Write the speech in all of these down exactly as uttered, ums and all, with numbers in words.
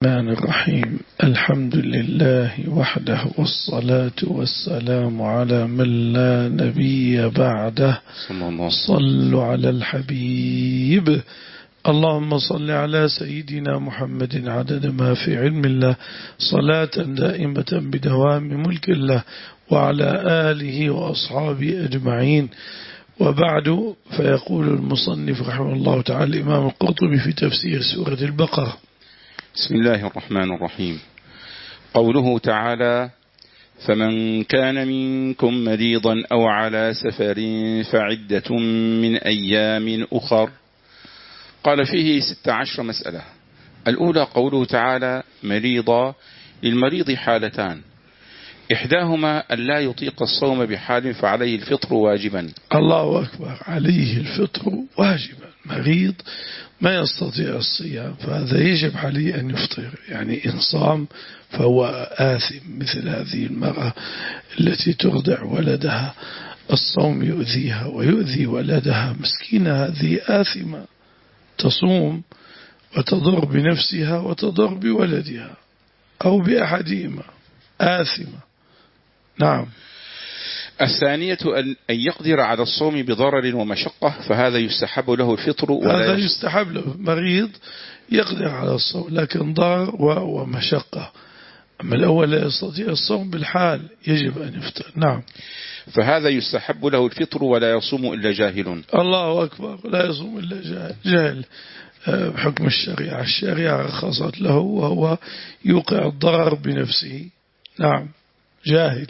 الرحمن الرحيم. الحمد لله وحده، والصلاة والسلام على من لا نبي بعده. صلوا على الحبيب. اللهم صل على سيدنا محمد عدد ما في علم الله، صلاة دائمة بدوام ملك الله، وعلى آله وأصحابه أجمعين. وبعد، فيقول المصنف رحمه الله تعالى الإمام القرطبي في تفسير سورة البقرة: بسم الله الرحمن الرحيم. قوله تعالى: فمن كان منكم مريضا أو على سفر فعدة من أيام أخر. قال فيه ست عشر مسألة. الأولى قوله تعالى مريضا. للمريض حالتان، إحداهما أن لا يطيق الصوم بحال فعليه الفطر واجبا. الله أكبر، عليه الفطر واجبا. مريض ما يستطيع الصيام، فهذا يجب عليه أن يفطر. يعني إن صام فهو آثم، مثل هذه المرأة التي ترضع ولدها، الصوم يؤذيها ويؤذي ولدها، مسكينة هذه آثمة، تصوم وتضر بنفسها وتضر بولدها أو بأحدهما، آثمة. نعم. الثانية أن يقدر على الصوم بضرر ومشقة، فهذا يستحب له الفطر. هذا يستحب له، مريض يقدر على الصوم لكن ضرر ومشقة. أما الأول لا يستطيع الصوم بالحال، يجب أن يفطر. نعم. فهذا يستحب له الفطر ولا يصوم إلا جاهل. الله أكبر، لا يصوم إلا جاهل. جاهل بحكم الشريعة، الشريعة رخصت له وهو يوقع الضرر بنفسه. نعم، جاهل.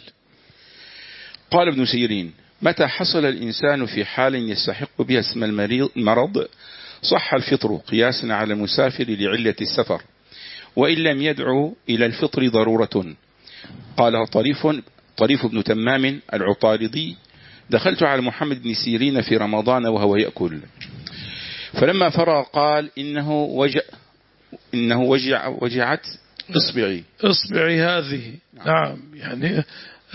قال ابن سيرين: متى حصل الإنسان في حال يستحق بها اسم المرض صح الفطر قياسا على المسافر لعلة السفر، وإن لم يدعو إلى الفطر ضرورة. قال طريف طريف بن تمام العطاردي: دخلت على محمد بن سيرين في رمضان وهو يأكل، فلما فرغ قال: إنه وجع إنه وجع وجعت إصبعي إصبعي هذه. نعم، يعني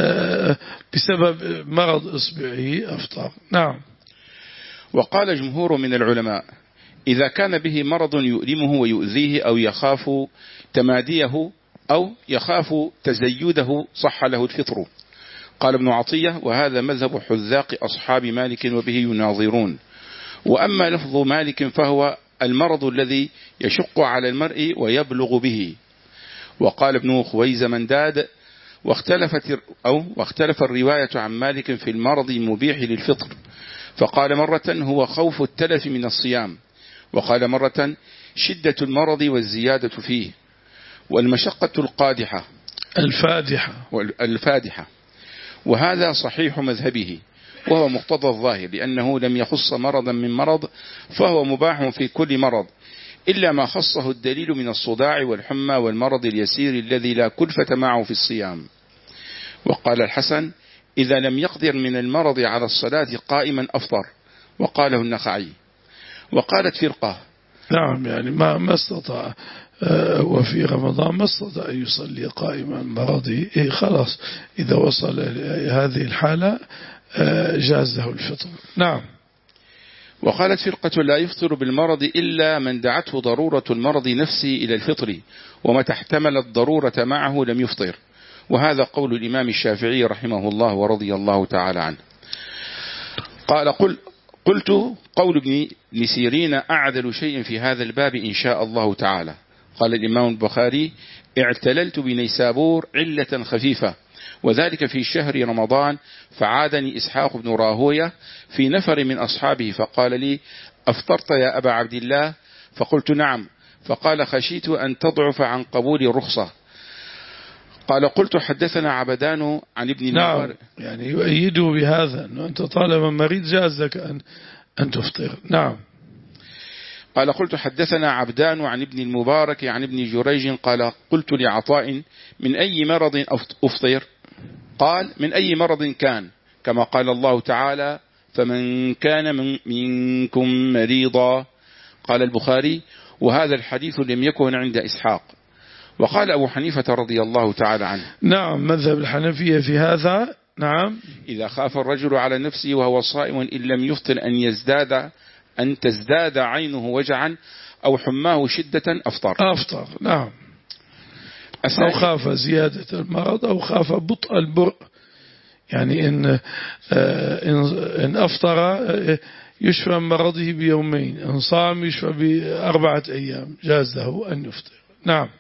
بسبب مرض إصبعه أفطر. نعم. وقال جمهور من العلماء: إذا كان به مرض يؤلمه ويؤذيه أو يخاف تماديه أو يخاف تزيده صح له الفطر. قال ابن عطية: وهذا مذهب حذاق أصحاب مالك وبه يناظرون. وأما لفظ مالك فهو المرض الذي يشق على المرء ويبلغ به. وقال ابن خويزمنداد: واختلفت أو واختلف الرواية عن مالك في المرض المبيح للفطر، فقال مرة هو خوف التلف من الصيام، وقال مرة شدة المرض والزيادة فيه والمشقة القادحة الفادحة الفادحة وهذا صحيح مذهبه، وهو مقتضى الظاهر، لأنه لم يخص مرضا من مرض، فهو مباح في كل مرض إلا ما خصه الدليل من الصداع والحمى والمرض اليسير الذي لا كلفة معه في الصيام. وقال الحسن: إذا لم يقدر من المرض على الصلاة قائما أفطر، وقاله النخعي. وقالت فرقة: نعم، يعني ما ما استطاع وفي رمضان ما استطاع أن يصلي قائما مرضي، إيه خلاص إذا وصل هذه الحالة جازه الفطر. نعم. وقالت فرقة: لا يفطر بالمرض إلا من دعته ضرورة المرض نفسه إلى الفطر، ومتى احتمل الضرورة معه لم يفطر. وهذا قول الإمام الشافعي رحمه الله ورضي الله تعالى عنه. قال: قل قلت قول ابن سيرين أعدل شيء في هذا الباب إن شاء الله تعالى. قال الإمام البخاري: اعتللت بنيسابور علة خفيفة، وذلك في شهر رمضان، فعادني إسحاق بن راهوية في نفر من أصحابه فقال لي: أفطرت يا أبا عبد الله؟ فقلت: نعم. فقال: خشيت أن تضعف عن قبول الرخصة. قال: قلت: حدثنا عبدان عن ابن المبارك. نعم، يعني يؤيده بهذا أنه أنت طالما مريض جاز لك أن, أن تفطر. نعم. قال: قلت: حدثنا عبدان عن ابن المبارك عن ابن جريج قال: قلت لعطاء: من أي مرض أفطر؟ قال: من أي مرض كان، كما قال الله تعالى: فمن كان من منكم مريضا. قال البخاري: وهذا الحديث لم يكن عند إسحاق. وقال أبو حنيفة رضي الله تعالى عنه: نعم، مذهب الحنفية في هذا. نعم. إذا خاف الرجل على نفسه وهو صائم إن لم يفطر أن يزداد أن تزداد عينه وجعا أو حماه شدة أفطر. أفطر. نعم. أو خاف زيادة المرض أو خاف بطء البرء، يعني إن إن أفطر يشفى من مرضه بيومين، إن صام يشفى بأربعة أيام، جاز له أن يفطر. نعم.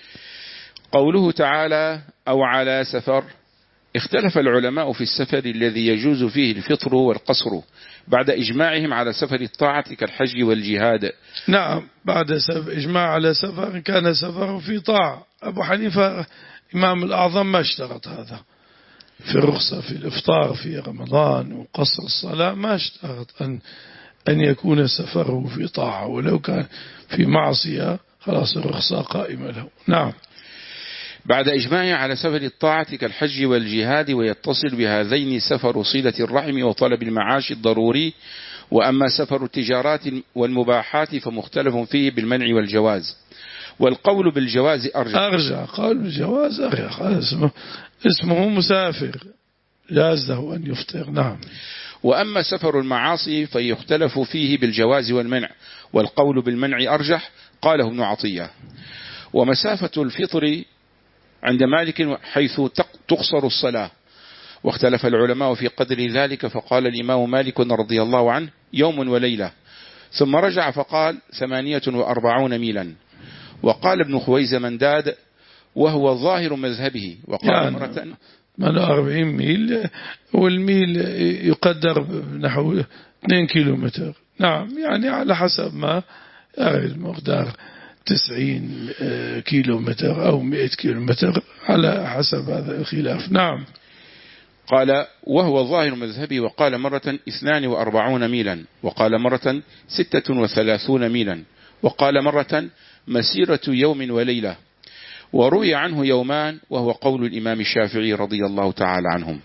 قوله تعالى أو على سفر، اختلف العلماء في السفر الذي يجوز فيه الفطر والقصر بعد إجماعهم على سفر الطاعة كالحج والجهاد. نعم، بعد إجماع على سفر كان سفر في طاعة. أبو حنيفة إمام الأعظم ما اشترط هذا في الرخصة في الإفطار في رمضان وقصر الصلاة، ما اشترط أن أن يكون سفره في طاعة، ولو كان في معصية خلاص الرخصة قائمة له. نعم. بعد إجماع على سفر الطاعة كالحج والجهاد، ويتصل بهذين سفر صلة الرحم وطلب المعاش الضروري. وأما سفر التجارات والمباحات فمختلف فيه بالمنع والجواز، والقول بالجواز أرجح. أرجع قال بالجواز أرجح، اسمه, اسمه مسافر، جاز له أن يفطر. نعم. وأما سفر المعاصي فيختلف فيه بالجواز والمنع، والقول بالمنع أرجح، قاله ابن عطية. ومسافة الفطر عند مالك حيث تقصر الصلاة، واختلف العلماء في قدر ذلك، فقال الإمام مالك رضي الله عنه يوم وليلة، ثم رجع فقال ثمانية وأربعون ميلا. وقال ابن خويزمنداد وهو ظاهر مذهبه، وقال يعني مرة من أربعين ميل، والميل يقدر نحو اثنين كيلومتر. نعم، يعني على حسب ما المقدار تسعين كيلومتر أو مئة كيلومتر على حسب هذا الخلاف. نعم. قال وهو ظاهر مذهبي. وقال مرة اثنان وأربعون ميلا، وقال مرة ستة وثلاثون ميلا، وقال مرة مسيرة يوم وليلة. وروي عنه يومان، وهو قول الإمام الشافعي رضي الله تعالى عنهم.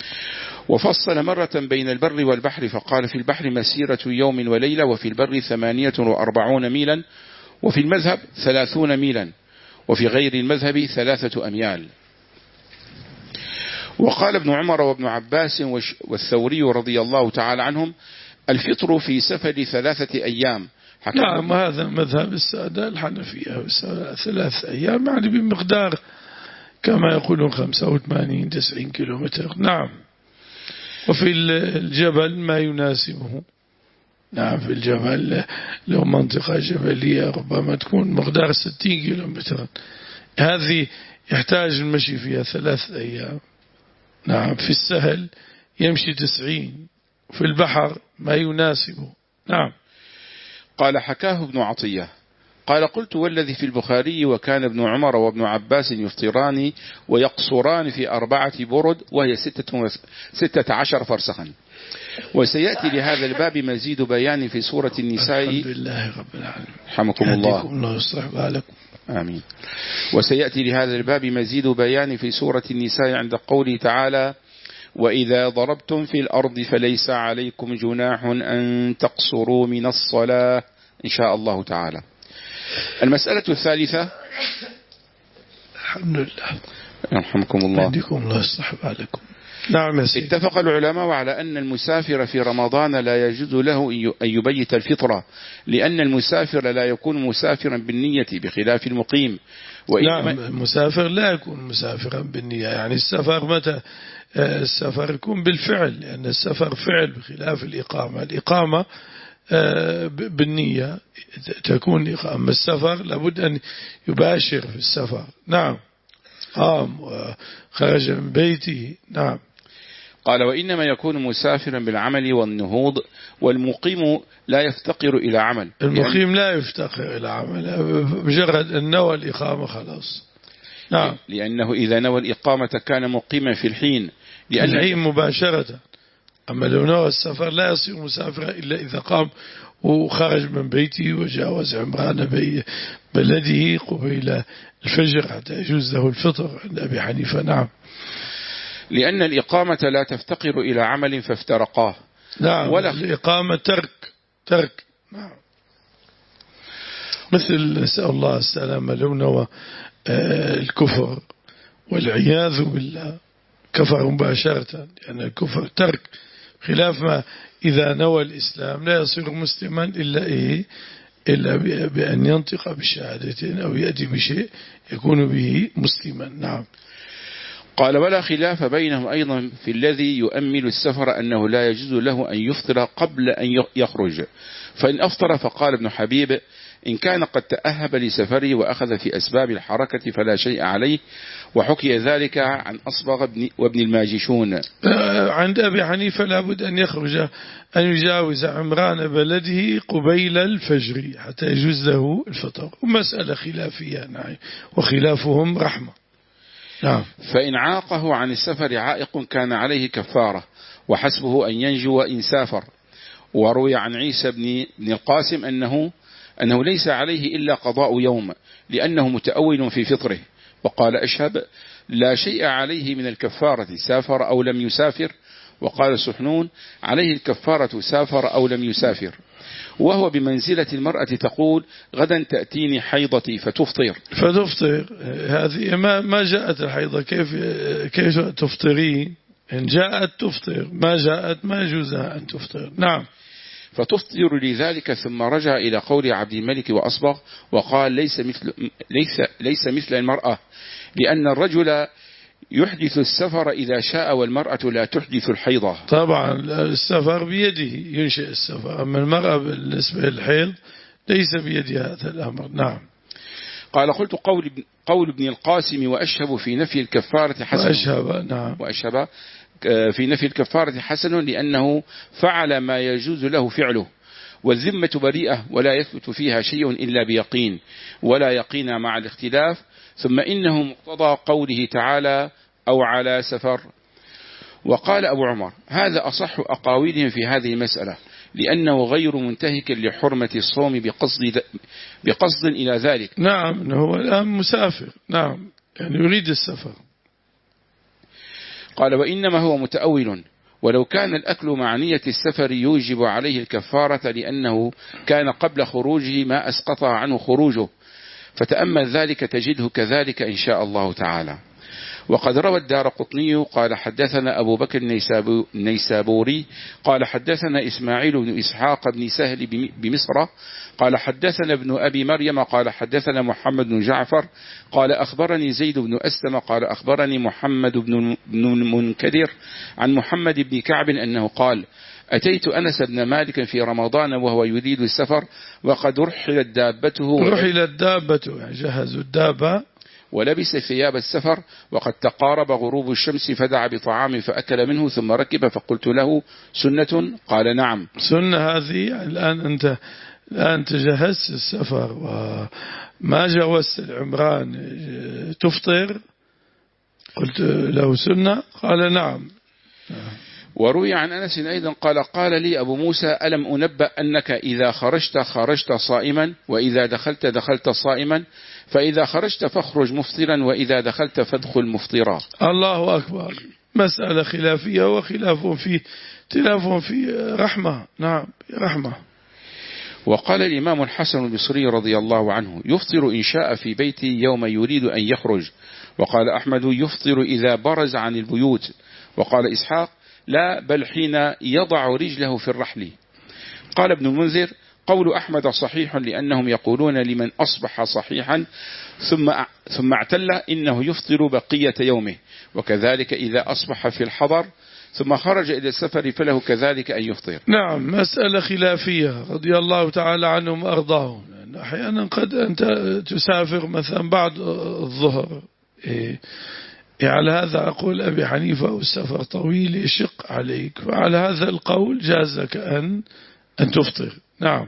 وفصل مرة بين البر والبحر، فقال في البحر مسيرة يوم وليلة، وفي البر ثمانية وأربعون ميلا، وفي المذهب ثلاثون ميلا، وفي غير المذهب ثلاثة أميال. وقال ابن عمر وابن عباس والثوري رضي الله تعالى عنهم الفطر في سفر ثلاثة أيام. نعم، هذا مذهب السادة الحنفية، ثلاث أيام يعني بمقدار كما يقولون خمسة وثمانين تسعين كيلومتر. نعم. وفي الجبل ما يناسبه. نعم، في الجبل لو منطقة جبلية ربما تكون مقدار ستين كيلومتر، هذه يحتاج المشي فيها ثلاث أيام. نعم. في السهل يمشي تسعين، في البحر ما يناسبه. نعم. قال حكاه ابن عطية قال قلت والذي في البخاري وكان ابن عمر وابن عباس يفطران ويقصران في أربعة برد وهي ستة, ستة عشر فرسخا. وسيأتي لهذا الباب مزيد بيان في سورة النساء. الحمد لله رب العالمين. رحمكم الله. الله يصلح بالكم. آمين. وسيأتي لهذا الباب مزيد بيان في سورة النساء عند قوله تعالى وإذا ضربتم في الأرض فليس عليكم جناح أن تقصروا من الصلاة إن شاء الله تعالى. المسألة الثالثة. الحمد لله. يرحمكم الله. عندكم الله يصلح بالكم. نعم. اتفق العلماء على أن المسافر في رمضان لا يجوز له أن يبيت الفطرة، لأن المسافر لا يكون مسافرا بالنية بخلاف المقيم. نعم، المسافر لا يكون مسافرا بالنية، يعني السفر متى السفر يكون بالفعل، لأن السفر فعل بخلاف الإقامة. الإقامة بالنية تكون إقامة، السفر لابد أن يباشر في السفر. نعم. قام وخرج من بيته. نعم. قال وإنما يكون مسافرا بالعمل والنهوض، والمقيم لا يفتقر إلى عمل. المقيم لا يفتقر إلى عمل، مجرد أن نوى الإقامة خلاص. نعم. لأنه إذا نوى الإقامة كان مقيما في الحين، لأن الحين مباشرة. أما لو نوى السفر لا يصير مسافرا إلا إذا قام وخرج من بيته وجاوز عمران بلده قبيل الفجر حتى يجوز له الفطر عند أبي حنيفة. نعم. لأن الإقامة لا تفتقر إلى عمل فافترقاه. نعم. ولا الإقامة ترك ترك. نعم. مثل نسأل الله السلامة لو نوى الكفر والعياذ بالله كفر مباشرة، لأن الكفر ترك، خلاف ما إذا نوى الإسلام لا يصير مسلما إلا إيه إلا بأن ينطق بالشهادتين أو يأتي بشيء يكون به مسلما. نعم. قال ولا خلاف بينهم أيضا في الذي يؤمل السفر أنه لا يجوز له أن يفطر قبل أن يخرج، فإن أفطر فقال ابن حبيب إن كان قد تأهب لسفره وأخذ في أسباب الحركة فلا شيء عليه، وحكي ذلك عن أصبغ وابن الماجشون. عند أبي حنيفة لابد أن يخرج أن يجاوز عمران بلده قبيل الفجر حتى يجوز له الفطر، ومسألة خلافية. نعم. وخلافهم رحمة. نعم. فإن عاقه عن السفر عائق كان عليه كفارة وحسبه أن ينجو إن سافر. وروي عن عيسى بن, بن القاسم أنه, أنه ليس عليه إلا قضاء يوم لأنه متأول في فطره. وقال أشهب لا شيء عليه من الكفارة سافر أو لم يسافر. وقال سحنون عليه الكفارة سافر أو لم يسافر، وهو بمنزلة المرأة تقول غدا تأتيني حيضتي فتفطر فتفطر هذه ما ما جاءت الحيضة كيف كيف تفطرين؟ إن جاءت تفطر، ما جاءت ما يجوزها أن تفطر. نعم. فتفطر لذلك. ثم رجع إلى قول عبد الملك وأصبغ وقال ليس مثل, ليس ليس مثل المرأة، لأن الرجل يحدث السفر إذا شاء والمرأة لا تحدث الحيضة. طبعا السفر بيده ينشئ السفر، أما المرأة بالنسبة للحيض ليس بيدها هذا الأمر. نعم. قال قلت قول, قول ابن القاسم وأشهب في نفي الكفارة حسن. وأشهب. نعم. وأشهب في نفي الكفارة حسن لأنه فعل ما يجوز له فعله، والذمة بريئة ولا يثبت فيها شيء إلا بيقين، ولا يقين مع الاختلاف. ثم إنه مقتضى قوله تعالى أو على سفر. وقال أبو عمر هذا أصح أقاويلهم في هذه المسألة، لأنه غير منتهك لحرمة الصوم بقصد, بقصد إلى ذلك. نعم. هو الآن مسافر. نعم. يعني يريد السفر. قال وإنما هو متأول، ولو كان الأكل مع نية السفر يوجب عليه الكفارة لأنه كان قبل خروجه ما أسقط عنه خروجه، فتأمل ذلك تجده كذلك إن شاء الله تعالى. وقد روى الدارقطني قال حدثنا أبو بكر النيسابوري قال حدثنا إسماعيل بن إسحاق بن سهل بمصر قال حدثنا ابن أبي مريم قال حدثنا محمد بن جعفر قال أخبرني زيد بن أسلم قال أخبرني محمد بن المنكدر عن محمد بن كعب أنه قال أتيت أنس بن مالك في رمضان وهو يريد السفر وقد رحلت دابته رحلت دابته يعني جهزوا الدابة ولبس ثياب السفر وقد تقارب غروب الشمس فدعا بطعام فأكل منه ثم ركب فقلت له سنة قال نعم. سنة هذه يعني الآن أنت الآن تجهزت السفر وما جوزت العمران تفطر، قلت له سنة قال نعم. وروي عن أنس أيضا قال قال لي أبو موسى ألم أنبأ أنك إذا خرجت خرجت صائما وإذا دخلت دخلت صائما، فإذا خرجت فاخرج مفطرا وإذا دخلت فادخل مفطرا. الله أكبر. مسألة خلافية وخلاف في تلاف في رحمة. نعم رحمة. وقال الإمام الحسن البصري رضي الله عنه يفطر إن شاء في بيته يوم يريد أن يخرج. وقال أحمد يفطر إذا برز عن البيوت. وقال إسحاق لا بل حين يضع رجله في الرحل. قال ابن المنذر قول أحمد صحيح لأنهم يقولون لمن أصبح صحيحا ثم ثم اعتل إنه يفطر بقية يومه، وكذلك إذا أصبح في الحضر ثم خرج إلى السفر فله كذلك أن يفطر. نعم مسألة خلافية رضي الله تعالى عنهم وأرضاهم. أحيانا قد أنت تسافر مثلا بعد الظهر إيه على هذا أقول أبي حنيفة والسفر طويل يشق عليك، وعلى هذا القول جازك أن أن تفطر. نعم.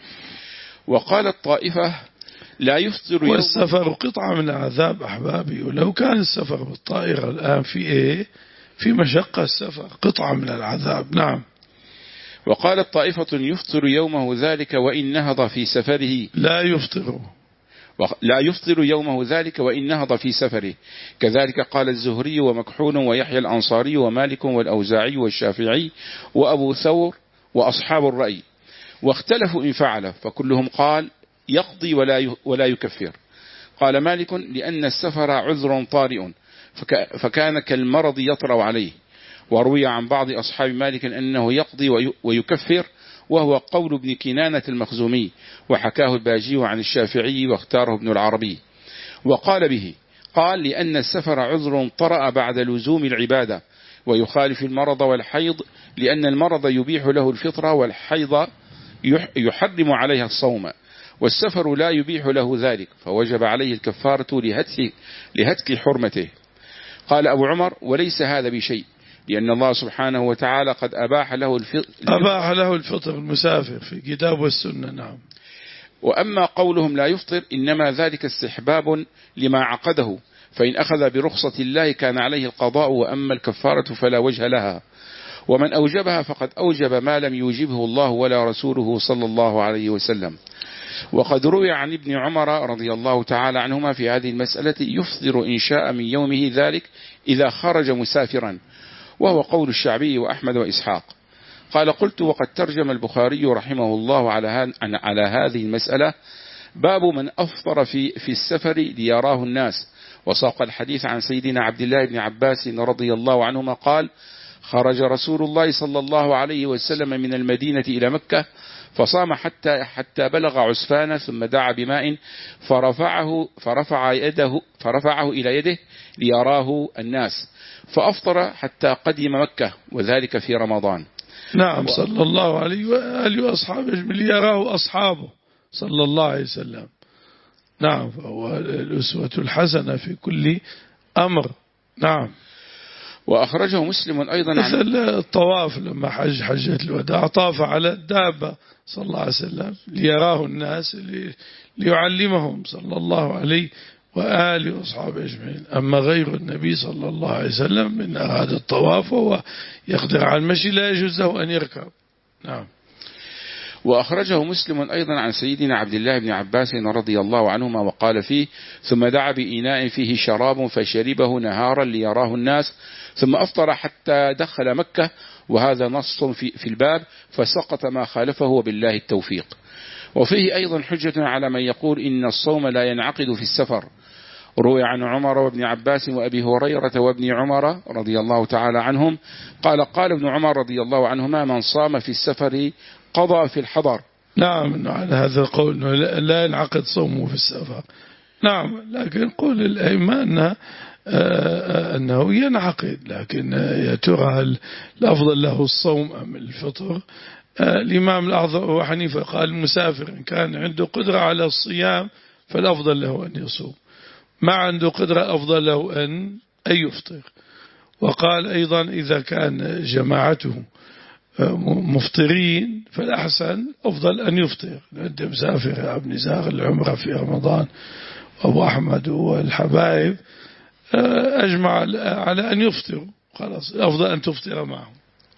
وقال الطائفة لا يفطر يوم والسفر قطعة من العذاب أحبابي، ولو كان السفر بالطائرة الآن في إيه في مشقة السفر قطعة من العذاب. نعم. وقال الطائفة يفطر يومه ذلك وإن نهض في سفره لا يفطر لا يفطر يومه ذلك وإن نهض في سفره. كذلك قال الزهري ومكحول ويحيى الأنصاري ومالك والأوزاعي والشافعي وأبو ثور وأصحاب الرأي، واختلفوا إن فعل، فكلهم قال يقضي ولا ولا يكفر. قال مالك لأن السفر عذر طارئ فكان كالمرض يطرأ عليه. وروي عن بعض أصحاب مالك أنه يقضي ويكفر، وهو قول ابن كنانة المخزومي، وحكاه الباجي عن الشافعي واختاره ابن العربي. وقال به، قال لأن السفر عذر طرأ بعد لزوم العبادة، ويخالف المرض والحيض، لأن المرض يبيح له الفطرة والحيض يحرم عليها الصوم، والسفر لا يبيح له ذلك، فوجب عليه الكفارة لهتك, لهتك حرمته. قال أبو عمر: وليس هذا بشيء، لأن الله سبحانه وتعالى قد أباح له الفطر أباح له الفطر المسافر في كتاب والسنة. نعم. وأما قولهم لا يفطر إنما ذلك استحباب لما عقده، فإن أخذ برخصة الله كان عليه القضاء، وأما الكفارة فلا وجه لها، ومن أوجبها فقد أوجب ما لم يوجبه الله ولا رسوله صلى الله عليه وسلم. وقد روي عن ابن عمر رضي الله تعالى عنهما في هذه المسألة: يفطر إن شاء من يومه ذلك إذا خرج مسافرا، وهو قول الشعبي وأحمد وإسحاق. قال: قلت: وقد ترجم البخاري رحمه الله على على هذه المسألة: باب من أفطر في في السفر ليراه الناس. وساق الحديث عن سيدنا عبد الله بن عباس رضي الله عنهما قال: خرج رسول الله صلى الله عليه وسلم من المدينة إلى مكة، فصام حتى حتى بلغ عسفان، ثم دعا بماء فرفعه فرفع يده فرفعه إلى يده ليراه الناس، فأفطر حتى قدم مكة، وذلك في رمضان. نعم. صلى الله عليه وآله وأصحابه ليراه أصحابه صلى الله عليه وسلم. نعم. فهو الأسوة الحسنة في كل أمر. نعم. وأخرجه مسلم أيضا عن مثل الطواف لما حج حجة الوداع، طاف على الدابة صلى الله عليه وسلم ليراه الناس ليعلمهم صلى الله عليه وآله وأصحابه أجمعين. أما غير النبي صلى الله عليه وسلم من أراد الطواف وهو يقدر على المشي لا يجوز له أن يركب. نعم. وأخرجه مسلم أيضا عن سيدنا عبد الله بن عباس رضي الله عنهما وقال فيه: ثم دعا بإناء فيه شراب فشربه نهارا ليراه الناس، ثم أفطر حتى دخل مكة، وهذا نص في, في الباب، فسقط ما خالفه وبالله التوفيق. وفيه أيضا حجة على من يقول إن الصوم لا ينعقد في السفر. روي عن عمر وابن عباس وأبي هريرة وابن عمر رضي الله تعالى عنهم قال: قال ابن عمر رضي الله عنهما: من صام في السفر قضى في الحضر. نعم. على هذا القول لا ينعقد صومه في السفر. نعم. لكن قول الأئمة أنه, أنه ينعقد، لكن يا ترى الأفضل له الصوم أم الفطر؟ الإمام الأعظم أبو حنيفة قال: المسافر إن كان عنده قدرة على الصيام فالأفضل له أن يصوم، ما عنده قدرة أفضل له أن يفطر. وقال أيضا: إذا كان جماعته مفطرين فالأحسن أفضل أن يفطر. أنت مسافر يا ابن زاغ العمرة في رمضان، أبو أحمد والحبايب أجمع على أن يفطروا، خلاص الأفضل أن تفطر معهم.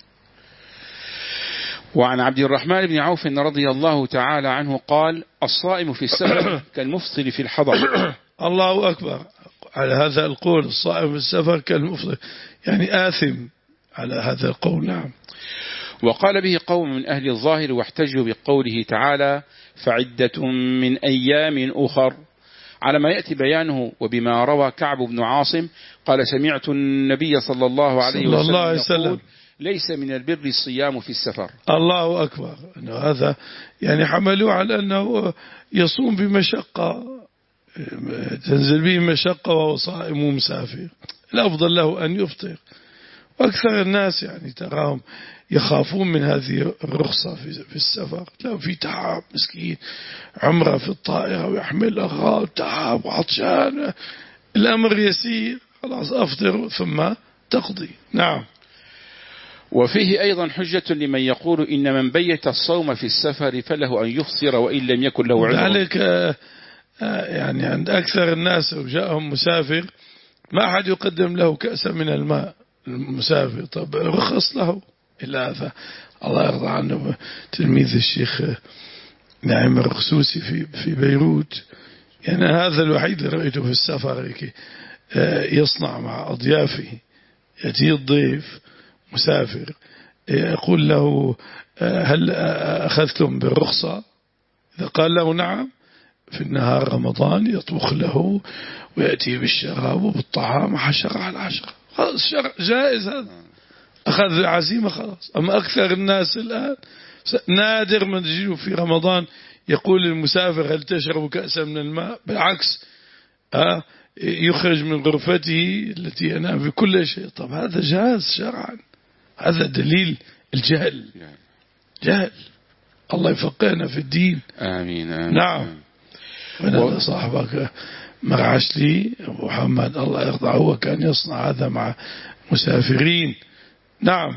وعن عبد الرحمن بن عوف رضي الله تعالى عنه قال: الصائم في السفر كالمفطر في الحضر. الله أكبر. على هذا القول الصائم في السفر كالمفطر، يعني آثم على هذا القول. نعم. وقال به قوم من أهل الظاهر واحتجوا بقوله تعالى: فعدة من أيام أخر، على ما يأتي بيانه. وبما روى كعب بن عاصم قال: سمعت النبي صلى الله عليه وسلم, الله عليه وسلم يقول: ليس من البر الصيام في السفر. الله أكبر. أنه هذا يعني حملوا على أنه يصوم بمشقة، تنزل به مشقة وهو صائم ومسافر، الأفضل له أن يفطر. وأكثر الناس يعني تراهم يخافون من هذه الرخصة في السفر، لا في تعب، مسكين عمره في الطائرة ويحمل أغراض، تعب وعطشان، الأمر يسير، خلاص أفطر ثم تقضي. نعم. وفيه أيضا حجة لمن يقول إن من بيت الصوم في السفر فله أن يفطر وإن لم يكن له عذر. ذلك يعني عند أكثر الناس وجاءهم مسافر ما أحد يقدم له كأسا من الماء، المسافر طب رخص له إلا هذا. الله يرضى عنه تلميذ الشيخ نعيم الرخسوسي في في بيروت، يعني هذا الوحيد اللي رأيته في السفر يصنع مع أضيافه. يأتي الضيف مسافر يقول له: هل أخذتم بالرخصة؟ إذا قال له نعم، في النهار رمضان يطبخ له ويأتي بالشراب وبالطعام عشرة على عشرة، خلاص جائز هذا، أخذ العزيمة خلاص. أما أكثر الناس الآن نادر من تجده في رمضان يقول المسافر هل تشرب كأسا من الماء؟ بالعكس آه يخرج من غرفته التي ينام في كل شيء. طب هذا جاز شرعا، هذا دليل الجهل، جهل. الله يفقهنا في الدين. آمين, آمين. نعم. وأنا و... صاحبك مرعش لي أبو محمد الله يرضى، هو كان يصنع هذا مع مسافرين. نعم.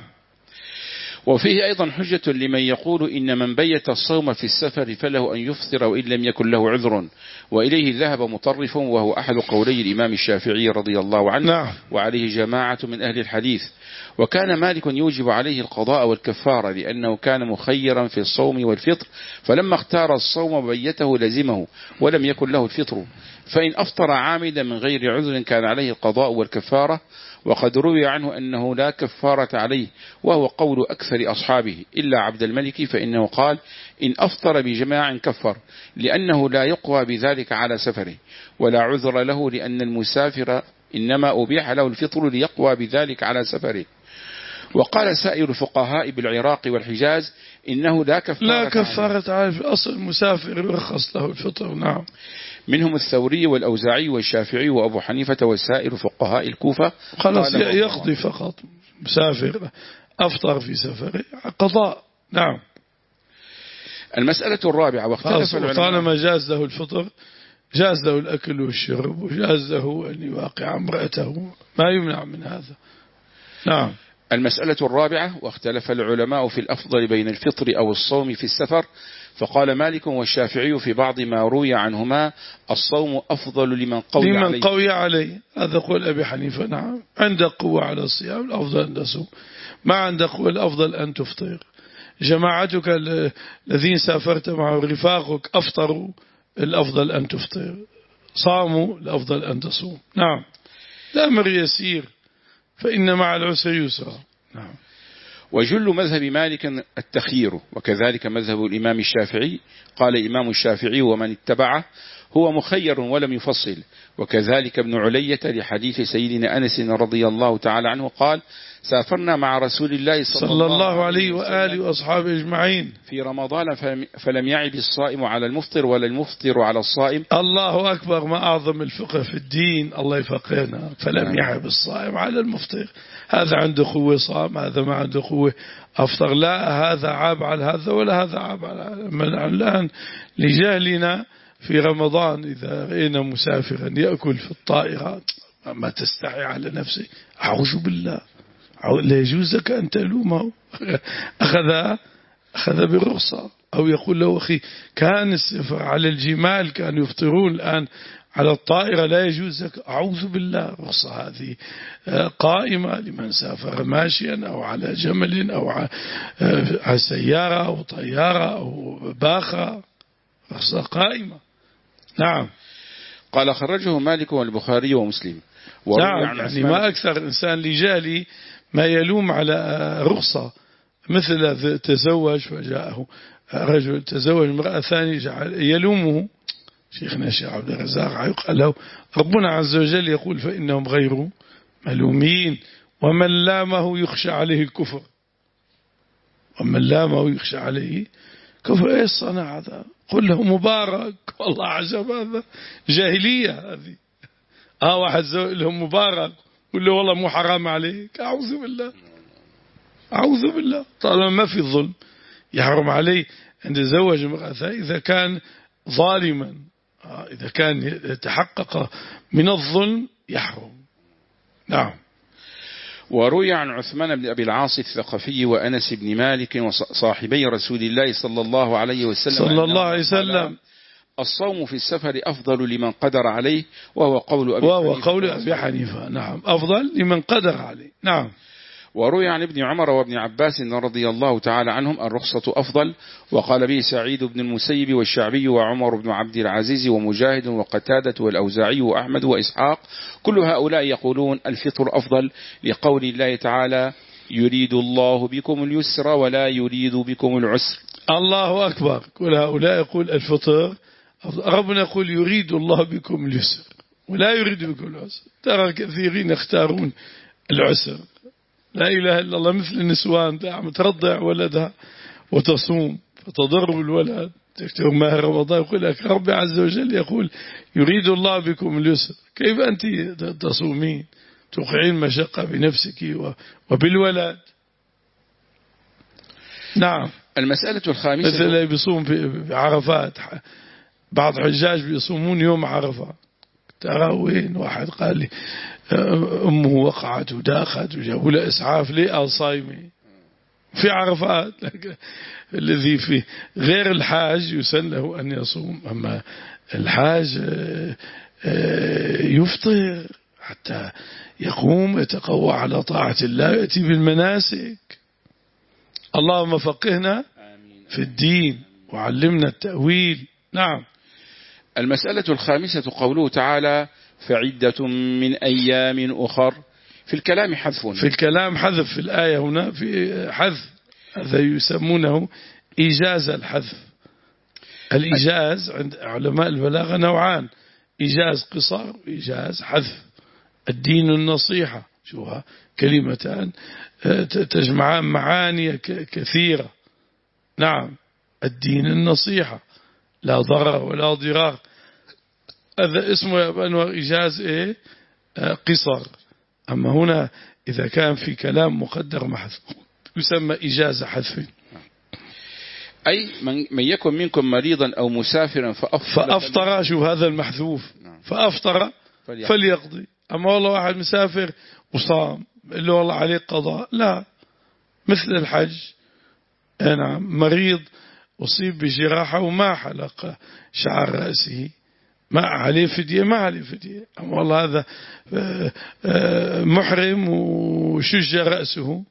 وفيه أيضا حجة لمن يقول إن من بيت الصوم في السفر فله أن يفطر وإن لم يكن له عذر، وإليه ذهب مطرف وهو أحد قولي الإمام الشافعي رضي الله عنه. نعم. وعليه جماعة من أهل الحديث. وكان مالك يوجب عليه القضاء والكفارة لأنه كان مخيرا في الصوم والفطر، فلما اختار الصوم بيته لزمه ولم يكن له الفطر، فإن أفطر عامدا من غير عذر كان عليه القضاء والكفارة. وقد روي عنه أنه لا كفارة عليه، وهو قول أكثر أصحابه إلا عبد الملك، فإنه قال إن أفطر بجماع كفر، لأنه لا يقوى بذلك على سفره، ولا عذر له لأن المسافر إنما أبيح له الفطر ليقوى بذلك على سفره. وقال سائر الفقهاء بالعراق والحجاز إنه لا كفارة لا كفارة عليه في أصل المسافر يرخص له الفطر. نعم. منهم الثوري والأوزاعي والشافعي وأبو حنيفة وسائر فقهاء الكوفة. خلاص يقضي فقط، مسافر أفطر في سفره قضاء. نعم. المسألة الرابعة واختلف العلماء طالما جاز له الفطر جاز له الأكل والشرب وجاز له أن يواقع امرأته، ما يمنع من هذا. نعم. المسألة الرابعة واختلف العلماء في الأفضل بين الفطر أو الصوم في السفر، فقال مالك والشافعي في بعض ما روي عنهما الصوم أفضل لمن قوي لمن عليه. قوي عليه هذا قول أبي حنيفة. نعم. عند قوة على الصيام الأفضل أن تصوم، ما عند قوة الأفضل أن تفطر. جماعتك الذين سافرت معه رفاقك أفطروا الأفضل أن تفطر، صاموا الأفضل أن تصوم. نعم. الأمر يسير، فإن مع العسر يسرا. نعم. وجل مذهب مالك التخيير، وكذلك مذهب الإمام الشافعي. قال الإمام الشافعي ومن اتبعه هو مخير ولم يفصل. وكذلك ابن علية لحديث سيدنا أنس رضي الله تعالى عنه قال سافرنا مع رسول الله صلى, صلى الله عليه وآله وأصحابه أجمعين في رمضان فلم يعب الصائم على المفطر ولا المفطر على الصائم. الله أكبر، ما أعظم الفقه في الدين. الله يفقهنا. فلم يعب الصائم على المفطر، هذا عنده قوة صام، هذا ما عنده قوة أفطر. لا هذا عاب على هذا ولا هذا عاب على هذا. من الآن لجهلنا في رمضان إذا رأينا مسافرا يأكل في الطائرة ما تستحي على نفسه، أعوذ بالله، لا يجوز لك أن تلومه. أخذ أخذ بالرخصة. أو يقول له أخي كان السفر على الجمال كانوا يفطرون، الآن على الطائرة لا يجوز لك. أعوذ بالله. رخصة هذه قائمة لمن سافر ماشيا أو على جمل أو على سيارة أو طيارة أو باخرة، رخصة قائمة. نعم. قال خرجه مالك والبخاري ومسلم. نعم. يعني ما أكثر إنسان لجالي ما يلوم على رخصة، مثل تزوج فجاءه رجل تزوج امرأة ثانية جعل يلومه. شيخنا الشيخ عبد الرزاق يقال له ربنا عز وجل يقول فإنهم غير ملومين، ومن لامه يخشى عليه الكفر، ومن لامه يخشى عليه كفر. ايش صنع هذا؟ قل له مبارك. والله عجب، هذا جاهلية هذه. اه واحد زوج لهم مبارك قل له والله مو حرام عليك. أعوذ بالله، أعوذ بالله. طالما ما في ظلم يحرم عليه أن يتزوج امرأة إذا كان ظالما، إذا كان يتحقق من الظلم يحرم. نعم. وروي عن عثمان بن أبي العاص الثقفي وأنس بن مالك وصاحبي رسول الله صلى الله عليه وسلم صلى الله عليه وسلم الصوم في السفر أفضل لمن قدر عليه، وهو قول أبي وهو حنيفة قول أبي حنيفة. نعم. أفضل لمن قدر عليه. نعم. وروي عن ابن عمر وابن عباس رضي الله تعالى عنهم الرخصة أفضل، وقال به سعيد بن المسيب والشعبي وعمر بن عبد العزيز ومجاهد وقتادة والأوزاعي وأحمد وإسحاق، كل هؤلاء يقولون الفطر أفضل لقول الله تعالى يريد الله بكم اليسر ولا يريد بكم العسر. الله أكبر. كل هؤلاء يقول الفطر أفضل. ربنا يقول يريد الله بكم اليسر ولا يريد بكم العسر. ترى كثيرين يختارون العسر. لا إله إلا الله، مثل النسوان تعم ترضع ولدها وتصوم فتضر بالولد تكتب ماهر رمضان يقول لك ربي عز وجل يقول يريد الله بكم اليسر، كيف أنت تصومين توقعين مشقة بنفسك وبالولد؟ نعم. المسألة الخامسة مثل بيصوم في عرفات، بعض حجاج بيصومون يوم عرفة، ترى وين واحد قال لي أمه وقعت وداخت وجابوا له إسعاف ليه صايمة في عرفات. الذي في غير الحاج يسن له أن يصوم، أما الحاج يفطر حتى يقوم يتقوى على طاعة الله يأتي بالمناسك. اللهم فقهنا في الدين وعلمنا التأويل. نعم. المسألة الخامسة قوله تعالى فعدة من أيام أخر، في الكلام حذف. في الكلام حذف، في الآية هنا في حذف، هذا يسمونه إيجاز الحذف. الإيجاز عند علماء البلاغة نوعان، إيجاز قصار وإيجاز حذف. الدين النصيحة، شوها كلمتان تجمعان معاني كثيرة. نعم. الدين النصيحة لا ضرر ولا ضرار، هذا اسمه بأنه إيجاز إيه؟ قصر. أما هنا إذا كان في كلام مقدر محذوف يسمى إيجاز حذف. أي من يكن منكم مريضا أو مسافرا فأفطر, فأفطر شو هذا المحذوف. فأفطر فليقضي. أما والله واحد مسافر وصام اللي والله عليه قضاء، لا. مثل الحج، نعم، مريض أصيب بجراحة وما حلق شعر رأسه، ما عليه فدية، ما عليه فدية. أما والله هذا محرم وشج رأسه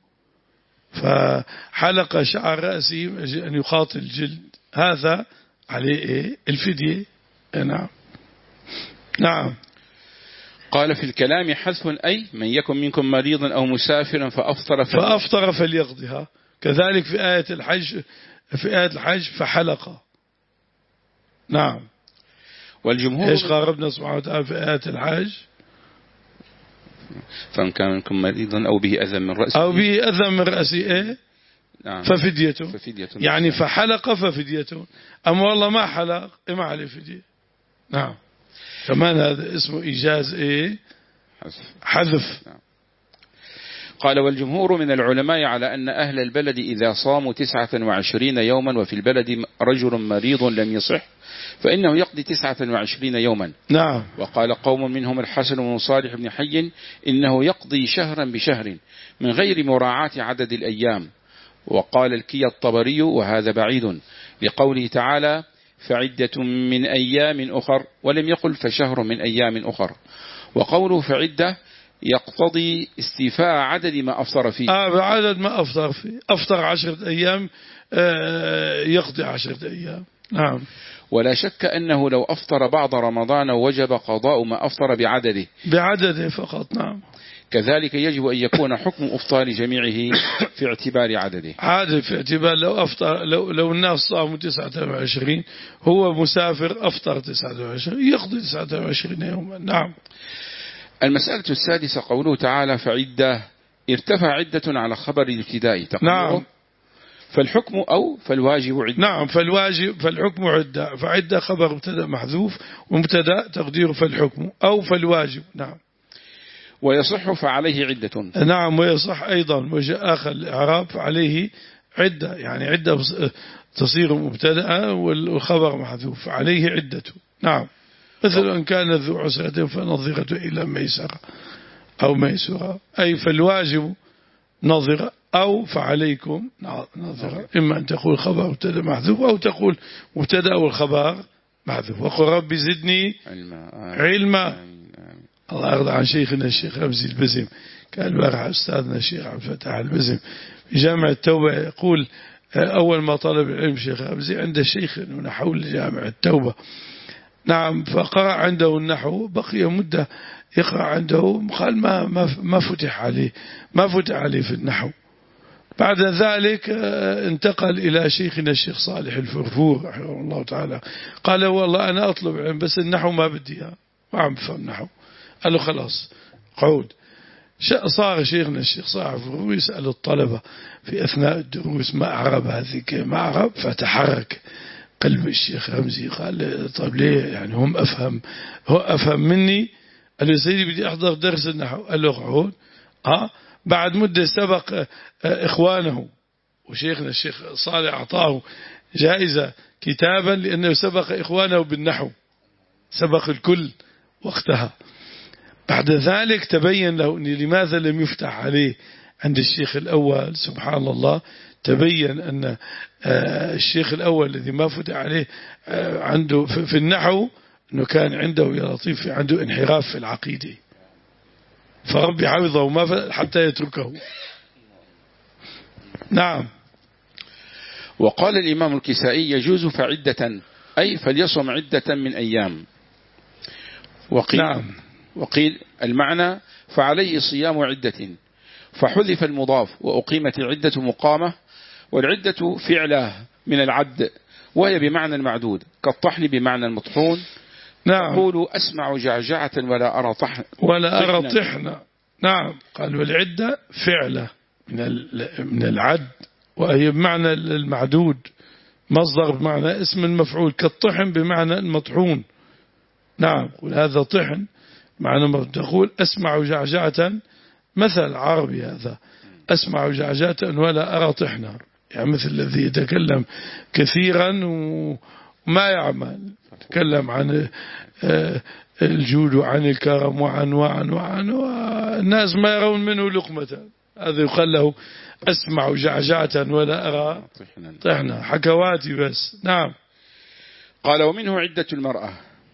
فحلق شعر رأسه أن يقاتل جلد، هذا عليه إيه؟ الفدية. نعم. نعم. قال في الكلام حذف، أي من يكن منكم مريضا أو مسافرا فأفطر فليقضي. فأفطر فليقضيها. كذلك في آية الحج، في آية الحج فحلق. نعم. والجمهور إيش قال ربنا سبحانه وتعالى في آية الحج؟ فمن كان منكم مريضا أو به أذى من رأسه أو به أذى من رأسه إيه؟ نعم. ففديته. ففدية يعني فحلق ففديته. أما والله ما حلق ما عليه فدية. نعم. كمان هذا اسمه إيجاز إيه؟ حذف. نعم. قال والجمهور من العلماء على أن أهل البلد إذا صاموا تسعة وعشرين يوما وفي البلد رجل مريض لم يصح فإنه يقضي تسعة وعشرين يوما. نعم. وقال قوم منهم الحسن بن صالح بن حي إنه يقضي شهرا بشهر من غير مراعاة عدد الأيام. وقال الكي الطبري وهذا بعيد لقوله تعالى فعدة من أيام أخر، ولم يقل فشهر من أيام أخر. وقوله فعدة يقتضي استيفاء عدد ما أفطر فيه. آه بعدد ما أفطر فيه، أفطر عشرة أيام آه يقضي عشرة أيام. نعم. ولا شك أنه لو أفطر بعض رمضان وجب قضاء ما أفطر بعدده بعدده فقط. نعم. كذلك يجب أن يكون حكم أفطار جميعه في اعتبار عدده. عادة في اعتبار لو أفطر، لو, لو الناس صاموا تسعة وعشرين هو مسافر أفطر تسعة وعشرين يقضي تسعة وعشرين يوما. نعم. المسألة السادسة قوله تعالى فعدة، ارتفع عدة على خبر الابتداء تقديره نعم. فالحكم أو فالواجب عدة. نعم. فالواجب فالحكم عدة، فعدة خبر مبتدأ محذوف ومبتدأ تقديره فالحكم أو فالواجب. نعم. ويصح فعليه عدة. نعم. ويصح أيضا وجاء آخر الإعراب فعليه عدة، يعني عدة تصير مبتدأ والخبر محذوف عليه عدة. نعم. مثل أن كان ذو عسرة فنظرة إلى ميسرة أو ميسرة، أي فالواجب نظرة أو فعليكم نظرة. إما أن تقول خبر مبتدأ محذوف أو تقول مبتدأ والخبر محذوف. وقل ربي زدني علما, علما. الله يرضى عن شيخنا الشيخ رمزي البزم، كان بارح أستاذنا الشيخ عبد الفتاح البزم في جامع التوبة يقول أول ما طلب العلم الشيخ رمزي عند الشيخ أنه حول جامع التوبة. نعم. فقرأ عنده النحو، بقي مدة يقرأ عنده، قال ما ما ما فتح عليه ما فتح عليه في النحو. بعد ذلك انتقل إلى شيخنا الشيخ صالح الفرفور رحمه الله تعالى، قال والله أنا أطلب علم بس النحو ما بدي ما عم بفهم نحو. قال له خلاص قعود. صار شيخنا الشيخ صاحب يسأل الطلبة في أثناء الدروس ما أعرب هذه ما أعرب، فتحرك قلب الشيخ رمزي، قال طيب ليه يعني هم أفهم هو أفهم مني. قال له سيدي بدي أحضر درس النحو. قال له اقعد. ها بعد مدة سبق إخوانه، وشيخنا الشيخ صالح أعطاه جائزة كتابا لأنه سبق إخوانه بالنحو، سبق الكل وقتها. بعد ذلك تبين له أن لماذا لم يفتح عليه عند الشيخ الأول. سبحان الله، تبين أن الشيخ الأول الذي ما فتح عليه عنده في النحو أنه كان عنده يا لطيف عنده انحراف في العقيدة، فربي حفظه وما حتى يتركه. نعم. وقال الإمام الكسائي يجوز فعدة، أي فليصم عدة من أيام. وقيل, نعم. وقيل المعنى فعليه صيام عدة، فحذف المضاف وأقيمت العدة مقامة، والعدة فعله من العد وهي بمعنى المعدود، كالطحن بمعنى المطحون. نعم. يقول أسمع جعجعة ولا أرى طحن ولا أرى طحن. نعم. قال والعدة فعله من من العد وهي بمعنى المعدود، مصدر بمعنى اسم المفعول، كالطحن بمعنى المطحون. نعم. هذا طحن معنى تقول أسمع جعجعة، مثل عربي هذا، أسمع جعجعة ولا أرى طحنا، يعني مثل الذي يتكلم كثيرا وما يعمل، يتكلم عن الجود وعن الكرم وعن وعن وعن والناس ما يرون منه لقمة، هذا يقال له أسمع جعجعة ولا أرى طحنا، حكواتي بس. نعم. قال ومنه عدة المرأة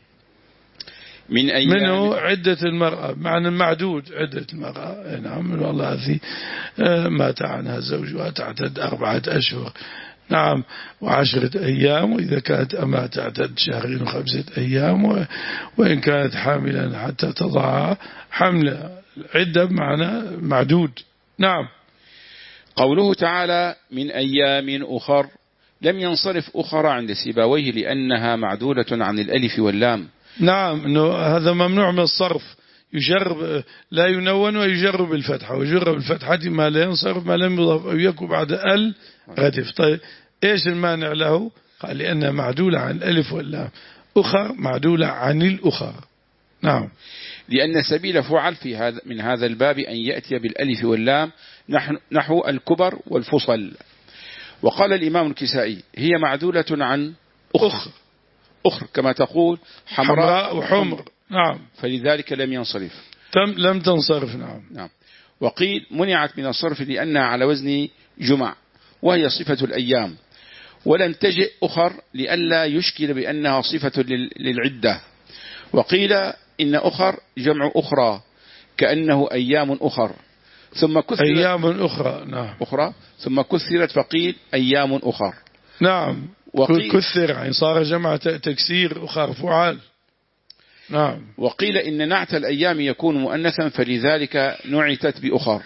من أيام، منه عدة المرأة معنى معدود عدة المرأة. نعم. والله هذه مات عنها زوجها تعتد أربعة أشهر. نعم. وعشرة أيام، وإذا كانت أما تعتد شهرين وخمسة أيام، وإن كانت حاملا حتى تضع حملة. عدة بمعنى معدود. نعم. قوله تعالى من أيام أخر لم ينصرف أخرى عند سيبويه لأنها معدولة عن الألف واللام. نعم. إنه هذا ممنوع من الصرف، يجرب لا ينون ويجرب الفتحة، ويجرب الفتحة ما لا ينصرف ما لم يضاف أو يكون بعد ال ردف. طيب إيش المانع له؟ قال لأنها معدولة عن الألف واللام، أخر معدولة عن الأخر. نعم. لأن سبيل فعل في هذا من هذا الباب أن يأتي بالألف واللام نحو الكبر والفصل. وقال الإمام الكسائي هي معدولة عن أخر، أخر كما تقول حمراء, حمراء وحمر. نعم. فلذلك لم ينصرف. تم لم تنصرف. نعم. نعم. وقيل منعت من الصرف لأنها على وزن جمع وهي صفة الأيام، ولم تجئ أخر لئلا يشكل بأنها صفة للعدة. وقيل إن أخر جمع أخرى كأنه أيام أخر ثم كثرت أيام أخرى. نعم. أخرى ثم كثرت فقيل أيام أخر. نعم. كثر يعني صار جمع تكسير أخر فعال. نعم. وقيل إن نعت الأيام يكون مؤنثا فلذلك نعتت بأخر.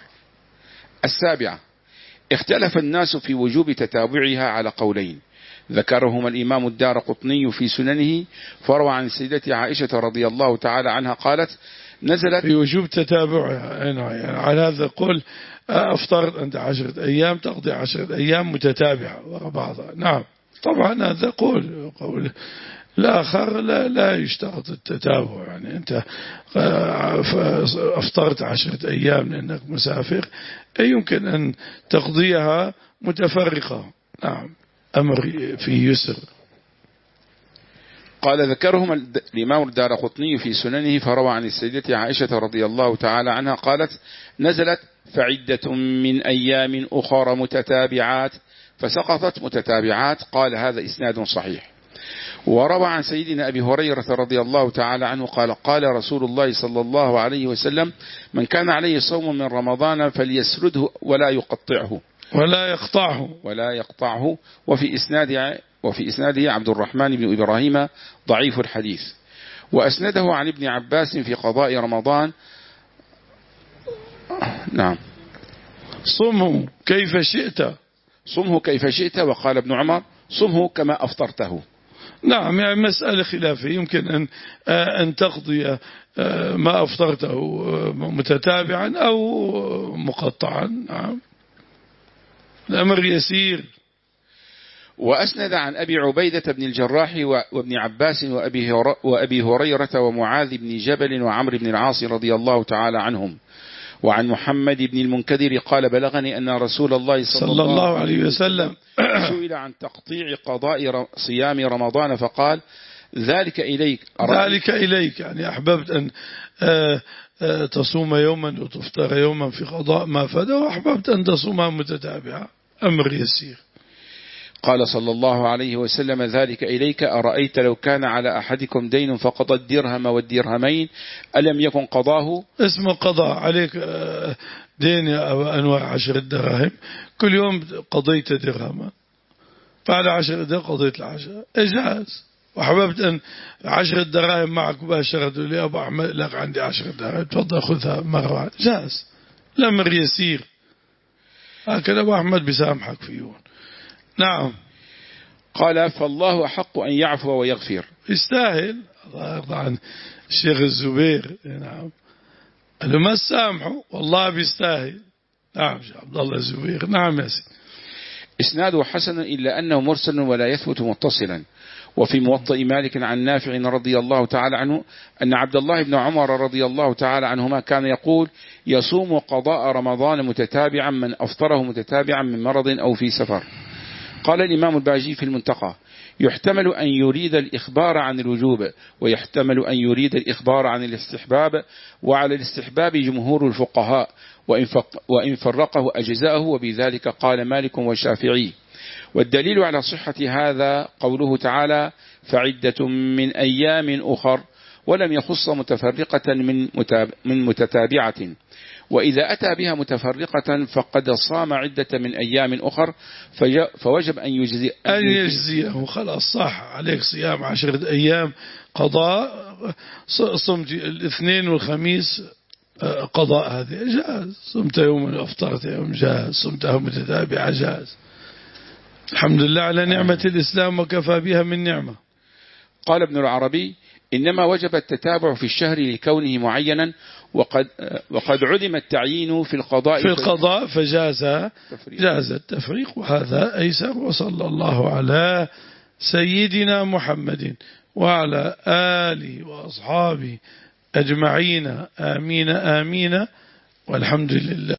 السابعة اختلف الناس في وجوب تتابعها على قولين ذكرهما الإمام الدارقطني في سننه، فروى عن سيدة عائشة رضي الله تعالى عنها قالت نزلت في وجوب تتابعها. يعني على هذا قول أفطرت عند عشرة أيام تقضي عشرة أيام متتابعة وراء بعضها. نعم. طبعا هذا قول قول الآخر لا, لا يشترط التتابع، يعني أنت أفطرت عشرة أيام لأنك مسافر يمكن أن تقضيها متفرقة. نعم. أمر في يسر. قال ذكرهم الإمام الدارقطني في سننه، فروى عن السيدة عائشة رضي الله تعالى عنها قالت نزلت فعدة من أيام أخرى متتابعات فسقطت متتابعات. قال هذا إسناد صحيح. وروى عن سيدنا أبي هريرة رضي الله تعالى عنه قال قال رسول الله صلى الله عليه وسلم من كان عليه صوم من رمضان فليسرده ولا يقطعه ولا يقطعه ولا يقطعه وفي إسناده وفي إسناده عبد الرحمن بن إبراهيم ضعيف الحديث. وأسنده عن ابن عباس في قضاء رمضان. نعم. صمه كيف شئت صمه كيف شئت. وقال ابن عمر صمه كما أفطرته. نعم، يعني مسألة خلافية، يمكن أن أن تقضي ما أفطرته متتابعا أو مقطعا. نعم، الأمر يسير. وأسند عن أبي عبيدة بن الجراح وابن عباس وأبي هريرة ومعاذ بن جبل وعمر بن العاص رضي الله تعالى عنهم، وعن محمد بن المنكدر قال بلغني أن رسول الله صلى, صلى الله عليه وسلم سئل عن تقطيع قضاء صيام رمضان فقال ذلك إليك ذلك إليك يعني أحببت أن تصوم يوما وتفطر يوما في قضاء ما فات، وأحببت أن تصومها متتابعة، أمر يسير. قال صلى الله عليه وسلم ذلك إليك أرأيت لو كان على أحدكم دين فقضى الدرهم والدرهمين ألم يكن قضاه؟ اسم قضاء عليك دين أنواع عشر الدراهم، كل يوم قضيت درهما، بعد عشر دراهم قضيت العشر، إجاز. وحببت أن عشر الدراهم معك مباشرة لي أبو أحمد لك عندي عشر دراهم تفضل خذها مرة، جاز، الأمر يسير، هكذا أبو أحمد بيسامحك فيه. نعم. قال فالله أحق أن يعفو ويغفر. يستاهل، الله يرضى عن الشيخ الزبير. نعم، قال له ما سامحه والله بيستاهل. نعم شيخ عبد الله الزبير. نعم يا سيدي. إسناده حسن إلا أنه مرسل ولا يثبت متصلا. وفي موطأ مالك عن نافع رضي الله تعالى عنه أن عبد الله بن عمر رضي الله تعالى عنهما كان يقول يصوم قضاء رمضان متتابعا من أفطره متتابعا من مرض أو في سفر. قال الإمام الباجي في المنتقى يحتمل أن يريد الإخبار عن الوجوب، ويحتمل أن يريد الإخبار عن الاستحباب، وعلى الاستحباب جمهور الفقهاء وإن فرقه أجزاءه، وبذلك قال مالك والشافعي. والدليل على صحة هذا قوله تعالى فعدة من أيام أخر، ولم يخص متفرقة من متتابعة، وإذا أتى بها متفرقة فقد صام عدة من أيام أخر فوجب أن يجزي أن يجزيه. خلاص صح عليك صيام عشرة أيام قضاء، صمت الاثنين والخميس قضاء، هذه جاز. صمت يوم أفطرت يوم جاز، صمتها متتابعة جاز. الحمد لله على نعمة الإسلام وكفى بها من نعمة. قال ابن العربي إنما وجب التتابع في الشهر لكونه معينا، وقد وقد عدم التعيين في القضاء في القضاء فجاز جاز التفريق، وهذا أيسر. وصلى الله على سيدنا محمد وعلى آله وأصحابه أجمعين، آمين آمين، والحمد لله.